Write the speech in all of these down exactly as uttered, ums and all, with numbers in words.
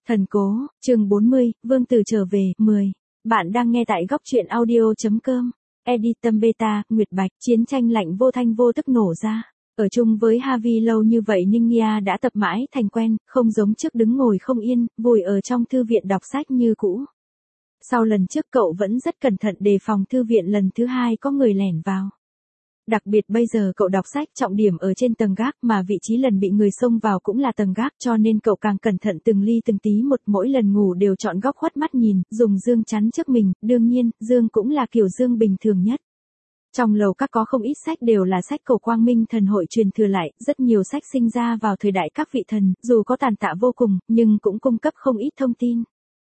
Thần cố, chương bốn mươi, Vương Tử trở về, mười. Bạn đang nghe tại góc truyện audio.com. Editum Beta, Nguyệt Bạch, chiến tranh lạnh vô thanh vô tức nổ ra. Ở chung với Harvey lâu như vậy Ningya đã tập mãi thành quen, không giống trước đứng ngồi không yên, vùi ở trong thư viện đọc sách như cũ. Sau lần trước cậu vẫn rất cẩn thận đề phòng thư viện lần thứ hai có người lẻn vào. Đặc biệt bây giờ cậu đọc sách trọng điểm ở trên tầng gác mà vị trí lần bị người xông vào cũng là tầng gác cho nên cậu càng cẩn thận từng ly từng tí một, mỗi lần ngủ đều chọn góc khuất mắt nhìn, dùng giường chắn trước mình, đương nhiên, giường cũng là kiểu giường bình thường nhất. Trong lầu các có không ít sách đều là sách cổ Quang Minh thần hội truyền thừa lại, rất nhiều sách sinh ra vào thời đại các vị thần, dù có tàn tạ vô cùng, nhưng cũng cung cấp không ít thông tin.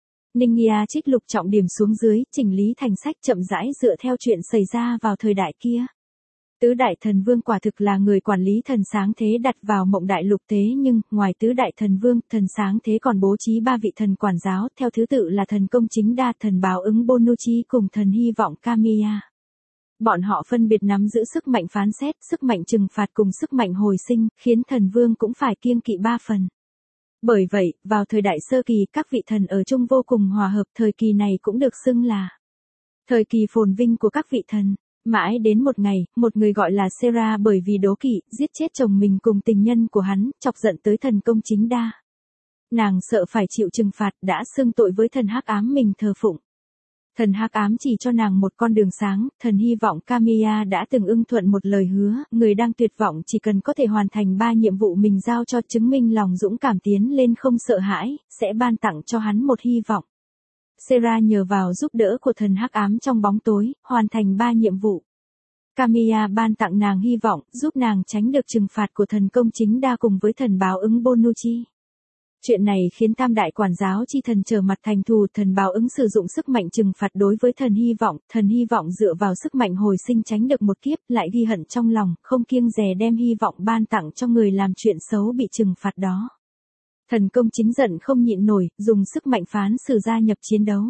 Ningya trích lục trọng điểm xuống dưới, chỉnh lý thành sách chậm rãi dựa theo chuyện xảy ra vào thời đại kia. Tứ đại thần vương quả thực là người quản lý thần sáng thế đặt vào mộng đại lục thế nhưng, ngoài tứ đại thần vương, thần sáng thế còn bố trí ba vị thần quản giáo, theo thứ tự là thần công chính đa, thần báo ứng Bonucci cùng thần hy vọng Kamiya. Bọn họ phân biệt nắm giữ sức mạnh phán xét, sức mạnh trừng phạt cùng sức mạnh hồi sinh, khiến thần vương cũng phải kiêng kỵ ba phần. Bởi vậy, vào thời đại sơ kỳ các vị thần ở chung vô cùng hòa hợp, thời kỳ này cũng được xưng là thời kỳ phồn vinh của các vị thần. Mãi đến một ngày, một người gọi là Sera bởi vì đố kỵ, giết chết chồng mình cùng tình nhân của hắn, chọc giận tới thần công chính đa. Nàng sợ phải chịu trừng phạt, đã xưng tội với thần hắc ám mình thờ phụng. Thần hắc ám chỉ cho nàng một con đường sáng, thần hy vọng Kamiya đã từng ưng thuận một lời hứa, người đang tuyệt vọng chỉ cần có thể hoàn thành ba nhiệm vụ mình giao cho, chứng minh lòng dũng cảm tiến lên không sợ hãi, sẽ ban tặng cho hắn một hy vọng. Sera nhờ vào giúp đỡ của thần hắc ám trong bóng tối, hoàn thành ba nhiệm vụ. Kamiya ban tặng nàng hy vọng, giúp nàng tránh được trừng phạt của thần công chính đa cùng với thần báo ứng Bonucci. Chuyện này khiến tam đại quản giáo chi thần trở mặt thành thù, thần báo ứng sử dụng sức mạnh trừng phạt đối với thần hy vọng, thần hy vọng dựa vào sức mạnh hồi sinh tránh được một kiếp, lại ghi hận trong lòng, không kiêng dè đem hy vọng ban tặng cho người làm chuyện xấu bị trừng phạt đó. Thần công chính giận không nhịn nổi, dùng sức mạnh phán xử gia nhập chiến đấu.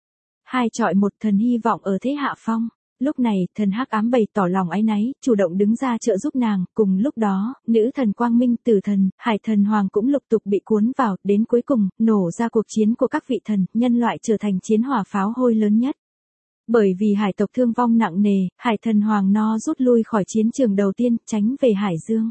Hai chọi một, thần hy vọng ở thế hạ phong. Lúc này, thần hắc ám bày tỏ lòng áy náy, chủ động đứng ra trợ giúp nàng, cùng lúc đó, nữ thần Quang Minh, Tử thần, Hải thần Hoàng cũng lục tục bị cuốn vào, đến cuối cùng, nổ ra cuộc chiến của các vị thần, nhân loại trở thành chiến hỏa pháo hôi lớn nhất. Bởi vì hải tộc thương vong nặng nề, Hải thần Hoàng No rút lui khỏi chiến trường đầu tiên, tránh về Hải Dương.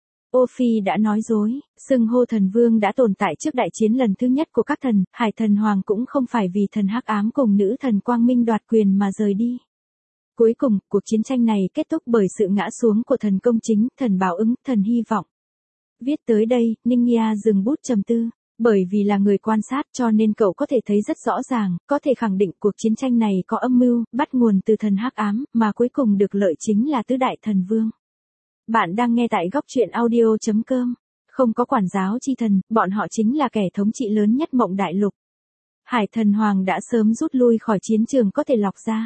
Ô Phi đã nói dối, xưng hô thần vương đã tồn tại trước đại chiến lần thứ nhất của các thần, Hải thần Hoàng cũng không phải vì thần hắc ám cùng nữ thần Quang Minh đoạt quyền mà rời đi. Cuối cùng, cuộc chiến tranh này kết thúc bởi sự ngã xuống của thần công chính, thần báo ứng, thần hy vọng. Viết tới đây, Ningya dừng bút trầm tư. Bởi vì là người quan sát cho nên cậu có thể thấy rất rõ ràng, có thể khẳng định cuộc chiến tranh này có âm mưu, bắt nguồn từ thần hắc ám, mà cuối cùng được lợi chính là tứ đại thần vương. Bạn đang nghe tại góc truyện audio.com. Không có quản giáo chi thần, bọn họ chính là kẻ thống trị lớn nhất mộng đại lục. Hải thần Hoàng đã sớm rút lui khỏi chiến trường có thể lọc ra.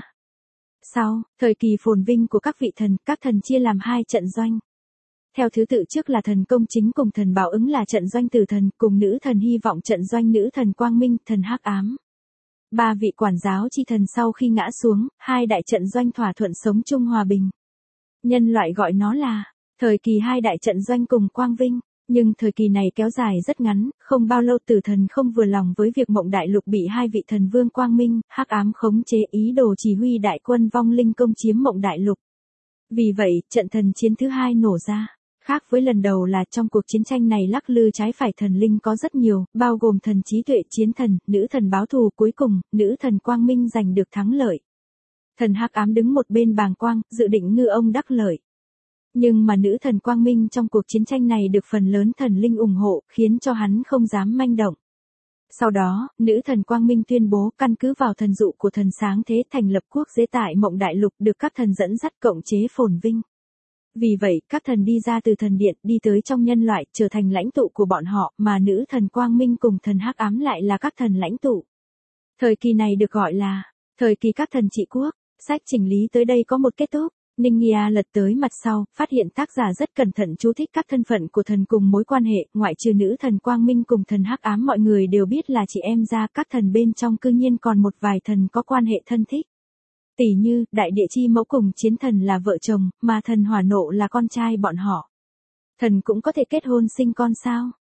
Sau, thời kỳ phồn vinh của các vị thần, các thần chia làm hai trận doanh. Theo thứ tự trước là thần công chính cùng thần báo ứng là trận doanh Tử thần, cùng nữ thần hy vọng trận doanh nữ thần Quang Minh, thần hắc ám. Ba vị quản giáo chi thần sau khi ngã xuống, hai đại trận doanh thỏa thuận sống chung hòa bình. Nhân loại gọi nó là thời kỳ hai đại trận doanh cùng quang vinh, nhưng thời kỳ này kéo dài rất ngắn, không bao lâu Tử thần không vừa lòng với việc mộng đại lục bị hai vị thần vương Quang Minh, hắc ám khống chế, ý đồ chỉ huy đại quân vong linh công chiếm mộng đại lục. Vì vậy, trận thần chiến thứ hai nổ ra. Khác với lần đầu là trong cuộc chiến tranh này lắc lư trái phải thần linh có rất nhiều, bao gồm thần trí tuệ chiến thần, nữ thần báo thù, cuối cùng, nữ thần Quang Minh giành được thắng lợi. Thần hắc ám đứng một bên bàng quang, dự định ngư ông đắc lợi. Nhưng mà nữ thần Quang Minh trong cuộc chiến tranh này được phần lớn thần linh ủng hộ, khiến cho hắn không dám manh động. Sau đó, nữ thần Quang Minh tuyên bố căn cứ vào thần dụ của thần sáng thế thành lập quốc giới tại mộng đại lục được các thần dẫn dắt cộng chế phồn vinh. Vì vậy, các thần đi ra từ thần điện, đi tới trong nhân loại, trở thành lãnh tụ của bọn họ, mà nữ thần Quang Minh cùng thần hắc ám lại là các thần lãnh tụ. Thời kỳ này được gọi là thời kỳ các thần trị quốc. Sách chỉnh lý tới đây có một kết thúc. Ningya lật tới mặt sau, phát hiện tác giả rất cẩn thận chú thích các thân phận của thần cùng mối quan hệ, ngoại trừ nữ thần Quang Minh cùng thần hắc ám mọi người đều biết là chị em ra, các thần bên trong cư nhiên còn một vài thần có quan hệ thân thích. Tỷ như, đại địa chi mẫu cùng chiến thần là vợ chồng, mà thần hỏa nộ là con trai bọn họ. Thần cũng có thể kết hôn sinh con sao?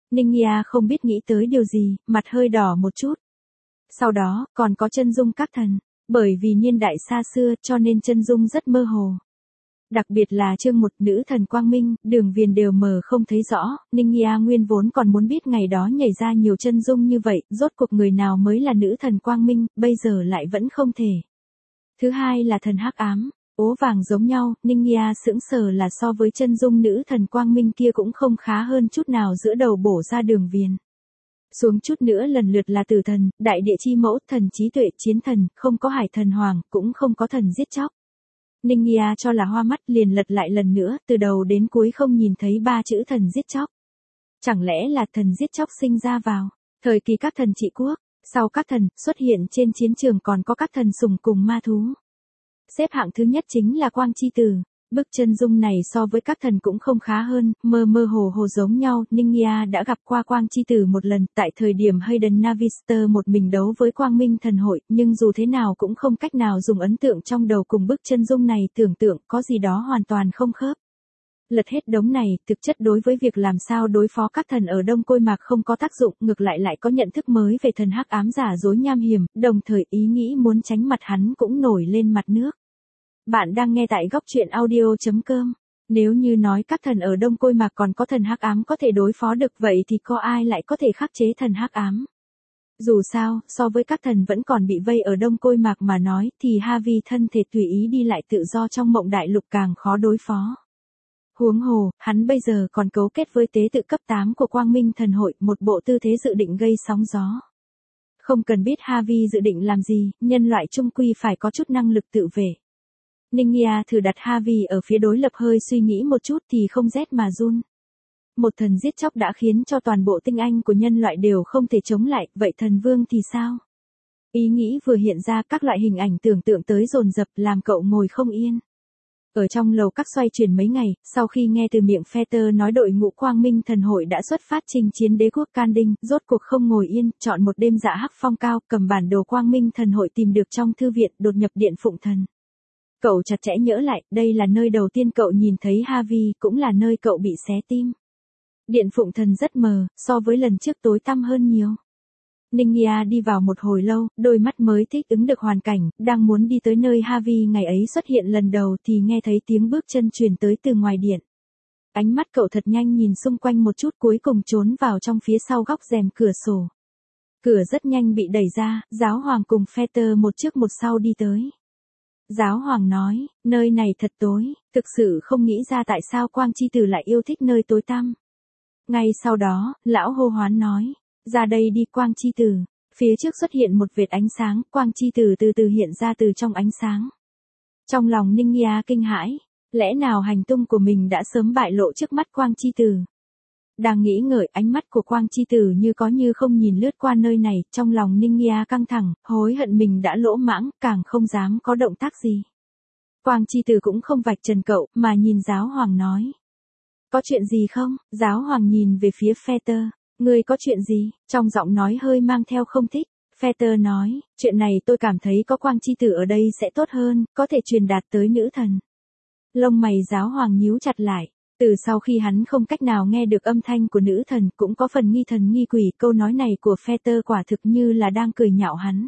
Ninh Nghia không biết nghĩ tới điều gì, mặt hơi đỏ một chút. Sau đó, còn có chân dung các thần. Bởi vì niên đại xa xưa cho nên chân dung rất mơ hồ. Đặc biệt là chương một nữ thần quang minh, đường viền đều mờ không thấy rõ, Ninh Nghia nguyên vốn còn muốn biết ngày đó nhảy ra nhiều chân dung như vậy, rốt cuộc người nào mới là nữ thần quang minh, bây giờ lại vẫn không thể. Thứ hai là thần hắc ám, ố vàng giống nhau, Ninh Nghia sững sờ là so với chân dung nữ thần quang minh kia cũng không khá hơn chút nào giữa đầu bổ ra đường viền. Xuống chút nữa lần lượt là tử thần, đại địa chi mẫu, thần trí tuệ, chiến thần, không có hải thần hoàng, cũng không có thần giết chóc. Ninh Nghia cho là hoa mắt liền lật lại lần nữa, từ đầu đến cuối không nhìn thấy ba chữ thần giết chóc. Chẳng lẽ là thần giết chóc sinh ra vào thời kỳ các thần trị quốc, sau các thần xuất hiện trên chiến trường còn có các thần sùng cùng ma thú. Xếp hạng thứ nhất chính là Quang Chi Tử. Bức chân dung này so với các thần cũng không khá hơn, mơ mơ hồ hồ giống nhau, Ninh Nghia đã gặp qua Quang Chi Tử một lần, tại thời điểm Hayden Navister một mình đấu với Quang Minh Thần Hội, nhưng dù thế nào cũng không cách nào dùng ấn tượng trong đầu cùng bức chân dung này tưởng tượng có gì đó hoàn toàn không khớp. Lật hết đống này, thực chất đối với việc làm sao đối phó các thần ở Đông Côi Mạc không có tác dụng, ngược lại lại có nhận thức mới về thần hắc ám giả dối nham hiểm, đồng thời ý nghĩ muốn tránh mặt hắn cũng nổi lên mặt nước. Bạn đang nghe tại góc truyện audio chấm com. Nếu như nói các thần ở Đông Côi Mạc còn có thần hắc ám có thể đối phó được vậy thì có ai lại có thể khắc chế thần hắc ám? Dù sao, so với các thần vẫn còn bị vây ở Đông Côi Mạc mà nói thì Havi thân thể tùy ý đi lại tự do trong mộng đại lục càng khó đối phó. Huống hồ, hắn bây giờ còn cấu kết với tế tự cấp tám của Quang Minh Thần Hội, một bộ tư thế dự định gây sóng gió. Không cần biết Havi dự định làm gì, nhân loại chung quy phải có chút năng lực tự vệ. Ninh Nghia thử đặt Havi ở phía đối lập hơi suy nghĩ một chút thì không rét mà run. Một thần giết chóc đã khiến cho toàn bộ tinh anh của nhân loại đều không thể chống lại, vậy thần vương thì sao? Ý nghĩ vừa hiện ra các loại hình ảnh tưởng tượng tới dồn dập làm cậu ngồi không yên. Ở trong lầu các xoay chuyển mấy ngày, sau khi nghe từ miệng Fetter nói đội ngũ Quang Minh Thần Hội đã xuất phát trình chiến đế quốc Can Đinh, rốt cuộc không ngồi yên, chọn một đêm dạ hắc phong cao, cầm bản đồ Quang Minh Thần Hội tìm được trong thư viện, đột nhập Điện Phụng Thần. Cậu chặt chẽ nhớ lại, đây là nơi đầu tiên cậu nhìn thấy Havi, cũng là nơi cậu bị xé tim. Điện Phụng Thần rất mờ, so với lần trước tối tăm hơn nhiều. Ninh Nghia đi vào một hồi lâu, đôi mắt mới thích ứng được hoàn cảnh, đang muốn đi tới nơi Havi ngày ấy xuất hiện lần đầu thì nghe thấy tiếng bước chân truyền tới từ ngoài điện. Ánh mắt cậu thật nhanh nhìn xung quanh một chút cuối cùng trốn vào trong phía sau góc rèm cửa sổ. Cửa rất nhanh bị đẩy ra, giáo hoàng cùng Fetter một trước một sau đi tới. Giáo hoàng nói, nơi này thật tối, thực sự không nghĩ ra tại sao Quang Chi Tử lại yêu thích nơi tối tăm. Ngay sau đó, lão hô hoán nói, ra đây đi Quang Chi Tử. Phía trước xuất hiện một vệt ánh sáng, Quang Chi Tử từ từ hiện ra từ trong ánh sáng. Trong lòng Ninh Nghia kinh hãi, lẽ nào hành tung của mình đã sớm bại lộ trước mắt Quang Chi Tử. Đang nghĩ ngợi, ánh mắt của Quang Chi Tử như có như không nhìn lướt qua nơi này, trong lòng Ninh Nghia căng thẳng, hối hận mình đã lỗ mãng, càng không dám có động tác gì. Quang Chi Tử cũng không vạch trần cậu, mà nhìn giáo hoàng nói. Có chuyện gì không? Giáo hoàng nhìn về phía Fetter. Ngươi có chuyện gì? Trong giọng nói hơi mang theo không thích. Fetter nói, chuyện này tôi cảm thấy có Quang Chi Tử ở đây sẽ tốt hơn, có thể truyền đạt tới nữ thần. Lông mày giáo hoàng nhíu chặt lại. Từ sau khi hắn không cách nào nghe được âm thanh của nữ thần, cũng có phần nghi thần nghi quỷ, câu nói này của Fetter quả thực như là đang cười nhạo hắn.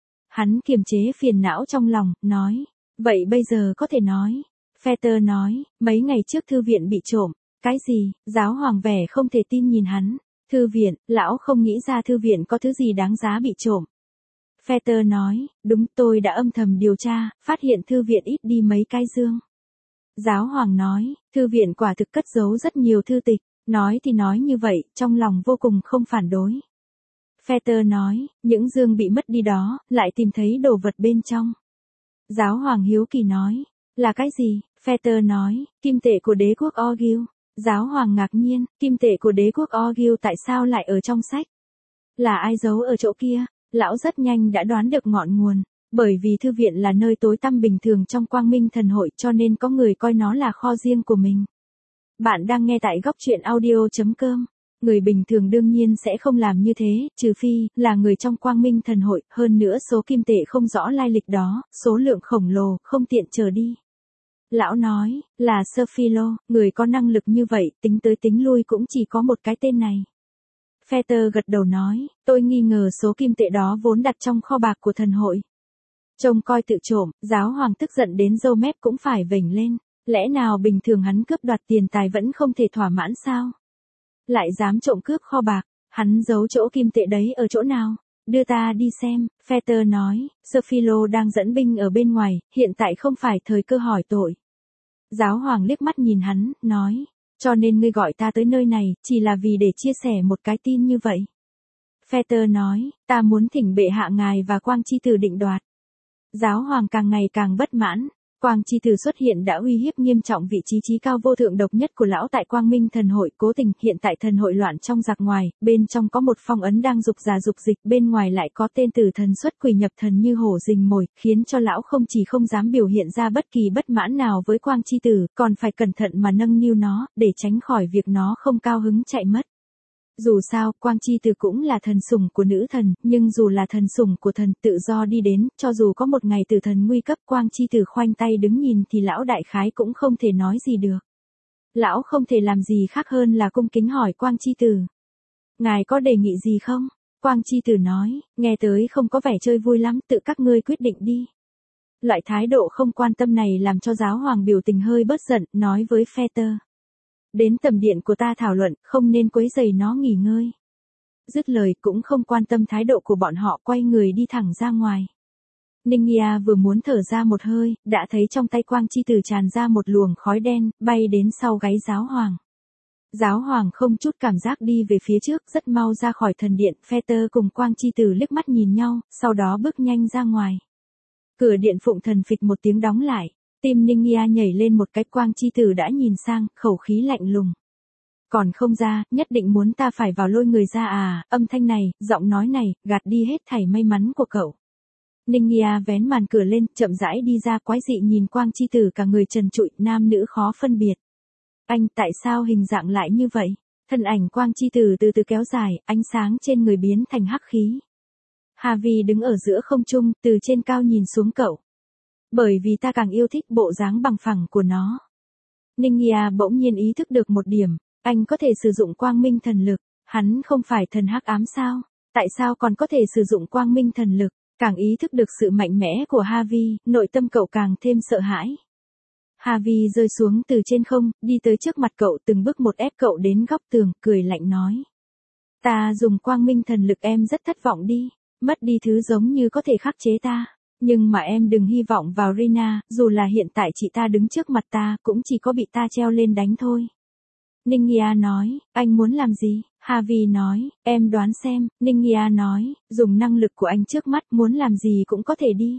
Hắn kiềm chế phiền não trong lòng, nói, vậy bây giờ có thể nói. Fetter nói, mấy ngày trước thư viện bị trộm. Cái gì? Giáo hoàng vẻ không thể tin nhìn hắn. Thư viện, lão không nghĩ ra thư viện có thứ gì đáng giá bị trộm. Fetter nói, đúng, tôi đã âm thầm điều tra, phát hiện thư viện ít đi mấy cái dương. Giáo hoàng nói, thư viện quả thực cất giấu rất nhiều thư tịch, nói thì nói như vậy, trong lòng vô cùng không phản đối. Fetter nói, những dương bị mất đi đó, lại tìm thấy đồ vật bên trong. Giáo hoàng hiếu kỳ nói, là cái gì? Fetter nói, kim tệ của đế quốc Orgil. Giáo hoàng ngạc nhiên, kim tệ của đế quốc Orgil tại sao lại ở trong sách? Là ai giấu ở chỗ kia? Lão rất nhanh đã đoán được ngọn nguồn. Bởi vì thư viện là nơi tối tăm bình thường trong Quang Minh Thần Hội cho nên có người coi nó là kho riêng của mình. Bạn đang nghe tại góc truyện audio chấm com. Người bình thường đương nhiên sẽ không làm như thế, trừ phi là người trong Quang Minh Thần Hội, hơn nữa số kim tệ không rõ lai lịch đó, số lượng khổng lồ, không tiện chờ đi. Lão nói, là Sir Philo, người có năng lực như vậy, tính tới tính lui cũng chỉ có một cái tên này. Peter gật đầu nói, tôi nghi ngờ số kim tệ đó vốn đặt trong kho bạc của thần hội. Trông coi tự trộm, giáo hoàng tức giận đến râu mép cũng phải vểnh lên. Lẽ nào bình thường hắn cướp đoạt tiền tài vẫn không thể thỏa mãn sao? Lại dám trộm cướp kho bạc, hắn giấu chỗ kim tệ đấy ở chỗ nào? Đưa ta đi xem, Peter nói, Sophilo đang dẫn binh ở bên ngoài, hiện tại không phải thời cơ hỏi tội. Giáo hoàng liếc mắt nhìn hắn, nói, cho nên ngươi gọi ta tới nơi này, chỉ là vì để chia sẻ một cái tin như vậy. Peter nói, ta muốn thỉnh bệ hạ ngài và Quang Chi Tử định đoạt. Giáo hoàng càng ngày càng bất mãn. Quang Chi Tử xuất hiện đã uy hiếp nghiêm trọng vị trí trí cao vô thượng độc nhất của lão tại Quang Minh thần hội. Cố tình hiện tại thần hội loạn trong giặc ngoài, bên trong có một phong ấn đang dục giả dục dịch, bên ngoài lại có tên tử thần xuất quỷ nhập thần như hổ rình mồi, khiến cho lão không chỉ không dám biểu hiện ra bất kỳ bất mãn nào với Quang Chi Tử, còn phải cẩn thận mà nâng niu nó, để tránh khỏi việc nó không cao hứng chạy mất. Dù sao, Quang Chi Tử cũng là thần sủng của nữ thần, nhưng dù là thần sủng của thần tự do đi đến, cho dù có một ngày tử thần nguy cấp Quang Chi Tử khoanh tay đứng nhìn thì lão đại khái cũng không thể nói gì được. Lão không thể làm gì khác hơn là cung kính hỏi Quang Chi Tử. Ngài có đề nghị gì không? Quang Chi Tử nói, nghe tới không có vẻ chơi vui lắm, tự các ngươi quyết định đi. Loại thái độ không quan tâm này làm cho giáo hoàng biểu tình hơi bớt giận, nói với Peter. Đến tầm điện của ta thảo luận, không nên quấy rầy nó nghỉ ngơi. Dứt lời cũng không quan tâm thái độ của bọn họ, quay người đi thẳng ra ngoài. Ningia vừa muốn thở ra một hơi, đã thấy trong tay Quang Chi Tử tràn ra một luồng khói đen, bay đến sau gáy giáo hoàng. Giáo hoàng không chút cảm giác đi về phía trước, rất mau ra khỏi thần điện. Peter cùng Quang Chi Tử liếc mắt nhìn nhau, sau đó bước nhanh ra ngoài. Cửa điện phụng thần phịch một tiếng đóng lại. Tim Ningia nhảy lên một cái. Quang Chi Tử đã nhìn sang, khẩu khí lạnh lùng. Còn không ra, nhất định muốn ta phải vào lôi người ra à, âm thanh này, giọng nói này, gạt đi hết thảy may mắn của cậu. Ningia vén màn cửa lên, chậm rãi đi ra, quái dị nhìn Quang Chi Tử cả người trần trụi, nam nữ khó phân biệt. Anh, tại sao hình dạng lại như vậy? Thân ảnh Quang Chi Tử từ từ kéo dài, ánh sáng trên người biến thành hắc khí. Harvey đứng ở giữa không trung, từ trên cao nhìn xuống cậu. Bởi vì ta càng yêu thích bộ dáng bằng phẳng của nó. Ningia bỗng nhiên ý thức được một điểm, anh có thể sử dụng quang minh thần lực, hắn không phải thần hắc ám sao? Tại sao còn có thể sử dụng quang minh thần lực? Càng ý thức được sự mạnh mẽ của Harvey, nội tâm cậu càng thêm sợ hãi. Harvey rơi xuống từ trên không, đi tới trước mặt cậu, từng bước một ép cậu đến góc tường, cười lạnh nói. Ta dùng quang minh thần lực, em rất thất vọng đi, mất đi thứ giống như có thể khắc chế ta. Nhưng mà em đừng hy vọng vào Rina, dù là hiện tại chị ta đứng trước mặt ta, cũng chỉ có bị ta treo lên đánh thôi. Ningia nói, anh muốn làm gì? Harvey nói, em đoán xem. Ningia nói, dùng năng lực của anh trước mắt, muốn làm gì cũng có thể đi.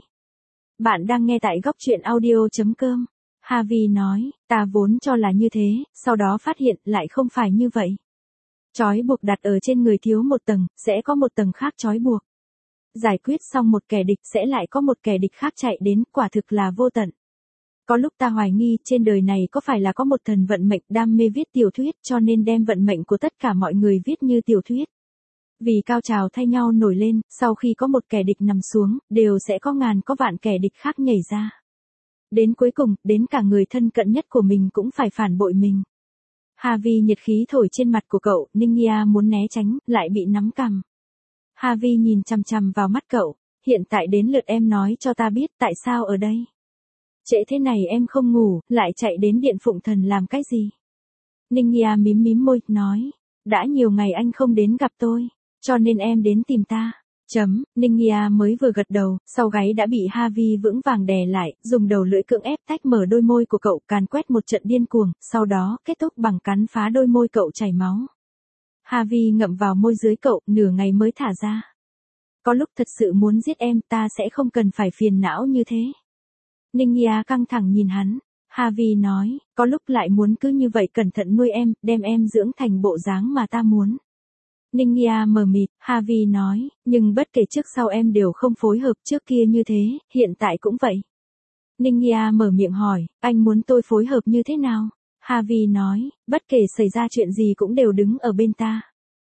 Bạn đang nghe tại góc truyện audio chấm com. Harvey nói, ta vốn cho là như thế, sau đó phát hiện lại không phải như vậy. Trói buộc đặt ở trên người thiếu một tầng, sẽ có một tầng khác trói buộc. Giải quyết xong một kẻ địch sẽ lại có một kẻ địch khác chạy đến, quả thực là vô tận. Có lúc ta hoài nghi trên đời này có phải là có một thần vận mệnh đam mê viết tiểu thuyết, cho nên đem vận mệnh của tất cả mọi người viết như tiểu thuyết. Vì cao trào thay nhau nổi lên, sau khi có một kẻ địch nằm xuống, đều sẽ có ngàn có vạn kẻ địch khác nhảy ra. Đến cuối cùng, đến cả người thân cận nhất của mình cũng phải phản bội mình. Harvey nhiệt khí thổi trên mặt của cậu, Ningia muốn né tránh, lại bị nắm cằm. Harvey nhìn chằm chằm vào mắt cậu, hiện tại đến lượt em nói cho ta biết tại sao ở đây. Trễ thế này em không ngủ, lại chạy đến điện phụng thần làm cái gì? Ningia mím mím môi, nói, đã nhiều ngày anh không đến gặp tôi, cho nên em đến tìm ta. Chấm, Ningia mới vừa gật đầu, sau gáy đã bị Harvey vững vàng đè lại, dùng đầu lưỡi cưỡng ép tách mở đôi môi của cậu, càn quét một trận điên cuồng, sau đó kết thúc bằng cắn phá đôi môi cậu chảy máu. Harvey ngậm vào môi dưới cậu, nửa ngày mới thả ra. Có lúc thật sự muốn giết em, ta sẽ không cần phải phiền não như thế. Ningia căng thẳng nhìn hắn. Harvey nói, có lúc lại muốn cứ như vậy cẩn thận nuôi em, đem em dưỡng thành bộ dáng mà ta muốn. Ningia mờ mịt, Harvey nói, nhưng bất kể trước sau em đều không phối hợp, trước kia như thế, hiện tại cũng vậy. Ningia mở miệng hỏi, anh muốn tôi phối hợp như thế nào? Harvey nói, bất kể xảy ra chuyện gì cũng đều đứng ở bên ta.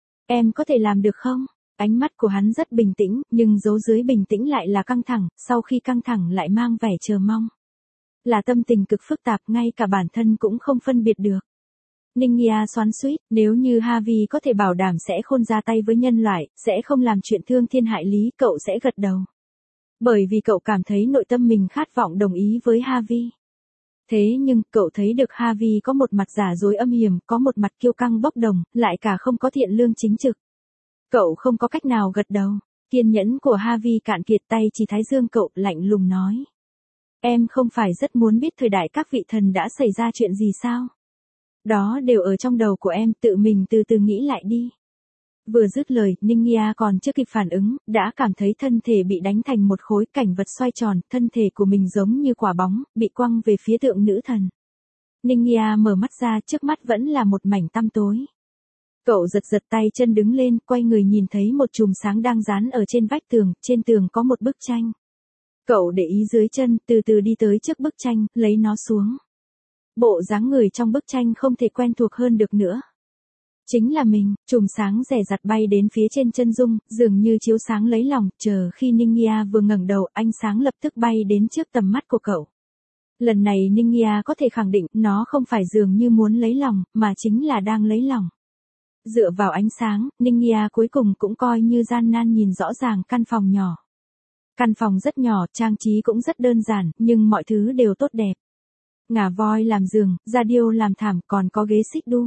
Em có thể làm được không? Ánh mắt của hắn rất bình tĩnh, nhưng giấu dưới bình tĩnh lại là căng thẳng, sau khi căng thẳng lại mang vẻ chờ mong. Là tâm tình cực phức tạp, ngay cả bản thân cũng không phân biệt được. Ningia xoắn xuýt, nếu như Harvey có thể bảo đảm sẽ không ra tay với nhân loại, sẽ không làm chuyện thương thiên hại lý, cậu sẽ gật đầu. Bởi vì cậu cảm thấy nội tâm mình khát vọng đồng ý với Harvey. Thế nhưng, cậu thấy được Harvey có một mặt giả dối âm hiểm, có một mặt kiêu căng bốc đồng, lại cả không có thiện lương chính trực. Cậu không có cách nào gật đầu. Kiên nhẫn của Harvey cạn kiệt, tay chỉ thái dương cậu, lạnh lùng nói. Em không phải rất muốn biết thời đại các vị thần đã xảy ra chuyện gì sao? Đó đều ở trong đầu của em, tự mình từ từ nghĩ lại đi. Vừa dứt lời, Ningia còn chưa kịp phản ứng, đã cảm thấy thân thể bị đánh thành một khối cảnh vật xoay tròn, thân thể của mình giống như quả bóng, bị quăng về phía tượng nữ thần. Ningia mở mắt ra, trước mắt vẫn là một mảnh tăm tối. Cậu giật giật tay chân đứng lên, quay người nhìn thấy một chùm sáng đang dán ở trên vách tường, trên tường có một bức tranh. Cậu để ý dưới chân, từ từ đi tới trước bức tranh, lấy nó xuống. Bộ dáng người trong bức tranh không thể quen thuộc hơn được nữa. Chính là mình, chùm sáng rẻ rặt bay đến phía trên chân dung, dường như chiếu sáng lấy lòng, chờ khi Ningia vừa ngẩng đầu, ánh sáng lập tức bay đến trước tầm mắt của cậu. Lần này Ningia có thể khẳng định, nó không phải dường như muốn lấy lòng, mà chính là đang lấy lòng. Dựa vào ánh sáng, Ningia cuối cùng cũng coi như gian nan nhìn rõ ràng căn phòng nhỏ. Căn phòng rất nhỏ, trang trí cũng rất đơn giản, nhưng mọi thứ đều tốt đẹp. Ngà voi làm giường, da điêu làm thảm, còn có ghế xích đu.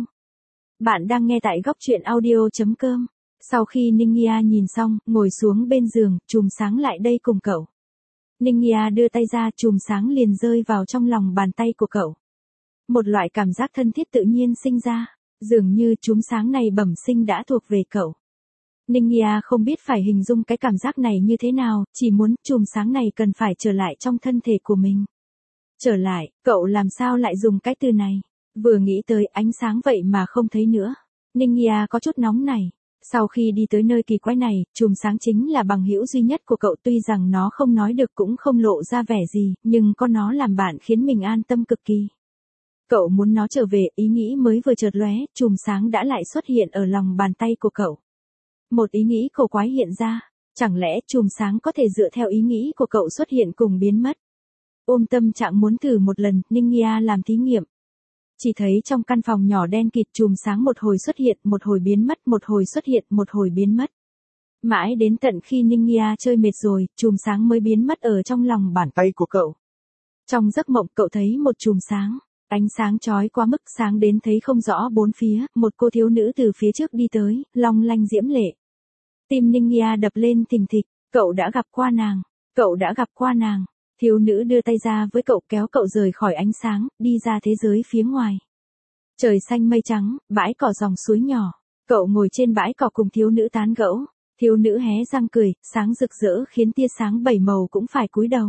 Bạn đang nghe tại góc truyện audio chấm com. Sau khi Ningia nhìn xong, ngồi xuống bên giường, chùm sáng lại đây cùng cậu. Ningia đưa tay ra, chùm sáng liền rơi vào trong lòng bàn tay của cậu. Một loại cảm giác thân thiết tự nhiên sinh ra, dường như chùm sáng này bẩm sinh đã thuộc về cậu. Ningia không biết phải hình dung cái cảm giác này như thế nào, chỉ muốn chùm sáng này cần phải trở lại trong thân thể của mình. Trở lại, cậu làm sao lại dùng cái từ này? Vừa nghĩ tới ánh sáng vậy mà không thấy nữa. Ningia có chút nóng này. Sau khi đi tới nơi kỳ quái này, chùm sáng chính là bằng hữu duy nhất của cậu, tuy rằng nó không nói được cũng không lộ ra vẻ gì, nhưng có nó làm bạn khiến mình an tâm cực kỳ. Cậu muốn nó trở về, ý nghĩ mới vừa chợt lóe, chùm sáng đã lại xuất hiện ở lòng bàn tay của cậu. Một ý nghĩ cổ quái hiện ra, chẳng lẽ chùm sáng có thể dựa theo ý nghĩ của cậu xuất hiện cùng biến mất? Ôm tâm trạng muốn thử một lần, Ningia làm thí nghiệm. Chỉ thấy trong căn phòng nhỏ đen kịt, chùm sáng một hồi xuất hiện, một hồi biến mất, một hồi xuất hiện, một hồi biến mất. Mãi đến tận khi Ningia chơi mệt rồi, chùm sáng mới biến mất ở trong lòng bàn tay của cậu. Trong giấc mộng cậu thấy một chùm sáng, ánh sáng chói quá mức sáng đến thấy không rõ bốn phía, một cô thiếu nữ từ phía trước đi tới, long lanh diễm lệ. Tim Ningia đập lên thình thịch, cậu đã gặp qua nàng, cậu đã gặp qua nàng. Thiếu nữ đưa tay ra với cậu, kéo cậu rời khỏi ánh sáng, đi ra thế giới phía ngoài. Trời xanh mây trắng, bãi cỏ dòng suối nhỏ. Cậu ngồi trên bãi cỏ cùng thiếu nữ tán gẫu. Thiếu nữ hé răng cười, sáng rực rỡ khiến tia sáng bảy màu cũng phải cúi đầu.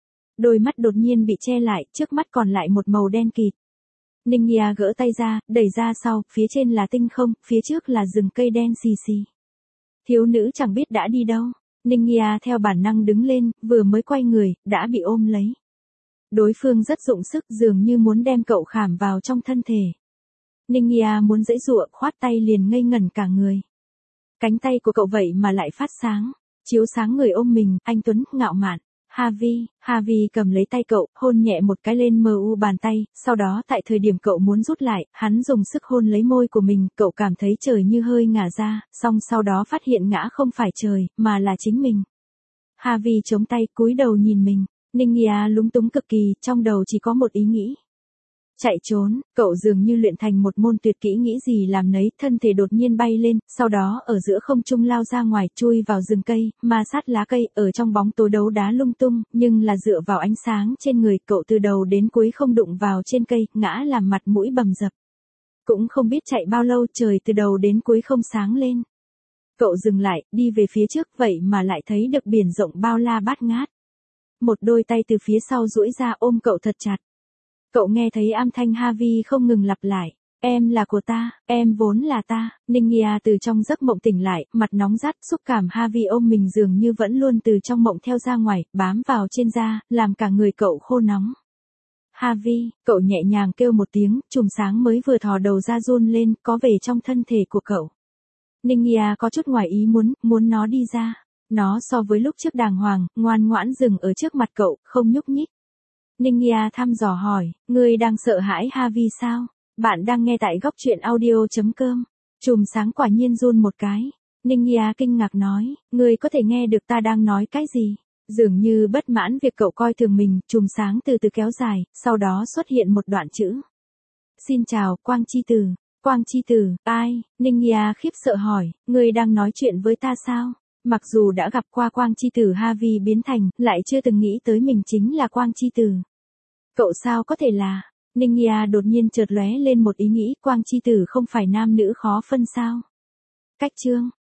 Đôi mắt đột nhiên bị che lại, trước mắt còn lại một màu đen kịt. Ningia gỡ tay ra, đẩy ra sau, phía trên là tinh không, phía trước là rừng cây đen xì xì. Thiếu nữ chẳng biết đã đi đâu. Ningia theo bản năng đứng lên, vừa mới quay người, đã bị ôm lấy. Đối phương rất dụng sức, dường như muốn đem cậu khảm vào trong thân thể. Ningia muốn giãy giụa, khoát tay liền ngây ngẩn cả người. Cánh tay của cậu vậy mà lại phát sáng, chiếu sáng người ôm mình, anh tuấn, ngạo mạn. Harvey, Harvey cầm lấy tay cậu, hôn nhẹ một cái lên mờ u bàn tay, sau đó tại thời điểm cậu muốn rút lại, hắn dùng sức hôn lấy môi của mình, cậu cảm thấy trời như hơi ngả ra, xong sau đó phát hiện ngã không phải trời, mà là chính mình. Harvey chống tay, cúi đầu nhìn mình, Ningia lúng túng cực kỳ, trong đầu chỉ có một ý nghĩ. Chạy trốn, cậu dường như luyện thành một môn tuyệt kỹ, nghĩ gì làm nấy, thân thể đột nhiên bay lên, sau đó ở giữa không trung lao ra ngoài, chui vào rừng cây, ma sát lá cây, ở trong bóng tối đấu đá lung tung, nhưng là dựa vào ánh sáng trên người, cậu từ đầu đến cuối không đụng vào trên cây, ngã làm mặt mũi bầm dập. Cũng không biết chạy bao lâu, trời từ đầu đến cuối không sáng lên. Cậu dừng lại, đi về phía trước, vậy mà lại thấy được biển rộng bao la bát ngát. Một đôi tay từ phía sau duỗi ra ôm cậu thật chặt. Cậu nghe thấy âm thanh Harvey không ngừng lặp lại. Em là của ta, em vốn là ta. Ningia từ trong giấc mộng tỉnh lại, mặt nóng rát, xúc cảm Harvey ôm mình dường như vẫn luôn từ trong mộng theo ra ngoài, bám vào trên da, làm cả người cậu khô nóng. Harvey, cậu nhẹ nhàng kêu một tiếng, chùm sáng mới vừa thò đầu ra run lên, có về trong thân thể của cậu. Ningia có chút ngoài ý muốn, muốn nó đi ra. Nó so với lúc trước đàng hoàng, ngoan ngoãn dừng ở trước mặt cậu, không nhúc nhích. Ningia thăm dò hỏi, ngươi đang sợ hãi Harvey sao? Bạn đang nghe tại góc truyện audio.com. Chùm sáng quả nhiên run một cái. Ninh Nghi kinh ngạc nói, ngươi có thể nghe được ta đang nói cái gì? Dường như bất mãn việc cậu coi thường mình, chùm sáng từ từ kéo dài, sau đó xuất hiện một đoạn chữ. Xin chào, Quang Chi Tử. Quang Chi Tử, ai? Ninh Nghi khiếp sợ hỏi, ngươi đang nói chuyện với ta sao? Mặc dù đã gặp qua Quang Chi Tử Harvey biến thành, lại chưa từng nghĩ tới mình chính là Quang Chi Tử. Cậu sao có thể là? Ninh Nghi đột nhiên chợt lóe lên một ý nghĩ, Quang Chi Tử không phải nam nữ khó phân sao? Cách chương